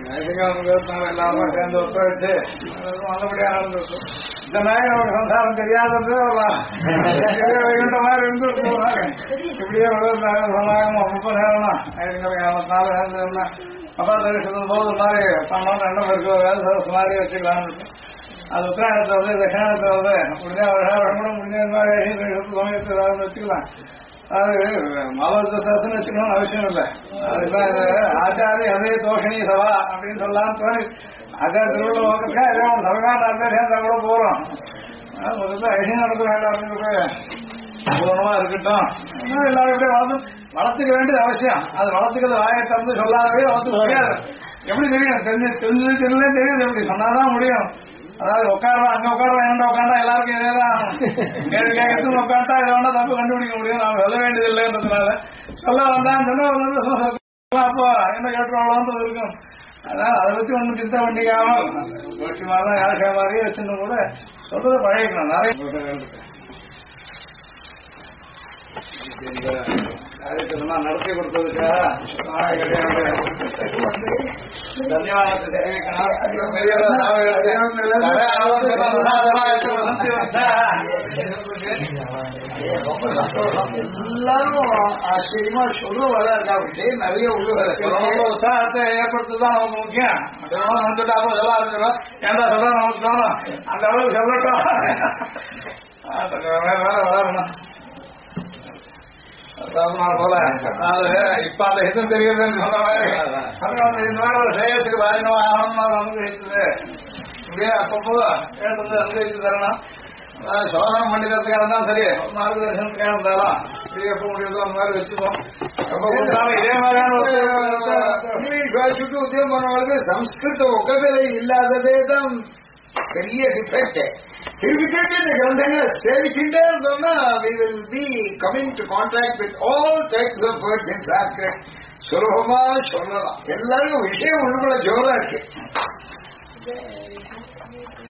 எல்லாமே சேர்ந்து ஒத்துழைச்சு நல்லபடியா நடந்திருக்கும். இந்த நாய் அவருக்கு சம்சாரம் தெரியாதது வைகுண்ட மாதிரி இருந்துருக்கும். இப்படியே சொன்னாங்க 30 நேரம்னா நாலு நேரம் அப்பா தரிசனம் போது மாதிரி பண்ணோம் 2 பேருக்கு வேலை சரசு மாதிரி வச்சுக்கலாம்னு இருக்கும். அது உத்தராயணத்தை வந்து தட்சிணாயத்தை வந்து முடிஞ்சா வருடம் முடிஞ்ச மாதிரி சமயத்தை ஏதாவது வச்சுக்கலாம். அது மலோத்சவம் வச்சுக்கணும்னு அவசியம் இல்லை. அதுதான் ஆச்சாரி அதே தோஷணி சபா அப்படின்னு சொல்லலாம்னு தோணி ஆச்சார திருவிழா வந்துருக்கா இதே தமிழ்நாடு அந்த சேர்ந்தா கூட போறோம். முதல்ல ஐடியா நடக்க வேண்டாம் அப்படின்னு பூர்ணமா இருக்கட்டும். எல்லாரும் எப்படியும் வளர்த்துக்க வேண்டியது அவசியம். அது வளர்த்துக்கிறது வாயத்தை வந்து சொல்லாதவே வளர்த்து முடியாது. எப்படி தெரியும்? தெரிஞ்சு தெரியுது. எப்படி சொன்னாதான் முடியும். அதாவது உட்காரலாம் அங்க உட்காரலாம் என்ன உட்காண்டா எல்லாருக்கும் இதேதான் கேள்வி கேட்கறது உட்காண்டா இதை வேணா தப்பு கண்டுபிடிக்க முடியும். நாம சொல்ல வேண்டியது இல்லைன்றதுனால சொல்ல வந்தான்னு சொன்னா அப்போ என்ன கேட்டுருவாங்களான்றது இருக்கும். அதனால அதை பத்தி ஒன்றும் சிந்த பண்ணிக்காம கோஷ்டி மாதிரிதான் யாருக்கே மாதிரியே வச்சுன்னு கூட சொல்றதை பழகிக்கணும். நிறைய நடத்தி கொடுத்ததுக்காக தன்யவாதத்தை தெரிவிக்கணும். ரொம்ப சந்தோஷம். எல்லாரும் ஆச்சரியமா சொல்லுவாங்க. நிறைய உற்சாகத்தை ஏற்படுத்துதான் நமக்கு முக்கியம். வந்துட்டா சொல்ல ஏன்டா சொல்ல நமக்கு தோணும். அந்த அளவுக்கு சொல்லட்டும். வேலை வளரணும் போல. இப்ப அந்த ஹிதம் தெரியுதுன்னு சொன்ன மாதிரி இந்த மாதிரி ஒரு சேயத்துக்கு வாரினோ ஆகணும்னா அனுகிரகித்தது இப்படியே அப்பப்போ கேட்டது அனுகிரகித்து தரணும். சோதனம் பண்ணிக்கிறதுக்காக தான் சரி மார்கதர்சனத்துக்காக இருந்தாலும் இப்படி எப்ப முடியுதோ அந்த மாதிரி வச்சுப்போம். இதே மாதிரியான இங்கிலீஷ் வாசிட்டு உத்தியோகம் பண்ணவங்களுக்கு சம்ஸ்கிருத ஒக்கவிலை இல்லாததே தான் பெரிய டிஃபெக்ட். திருப்பிட்டு இந்த கிரந்தங்கள் சேவிச்சுட்டே இருந்தோம்னா we will be coming to contact with all types of words in Sanskrit. சுலபமா சொல்லலாம். எல்லாருக்கும் விஷயம் உள்ளுக்குள்ள ஜோரா இருக்கு.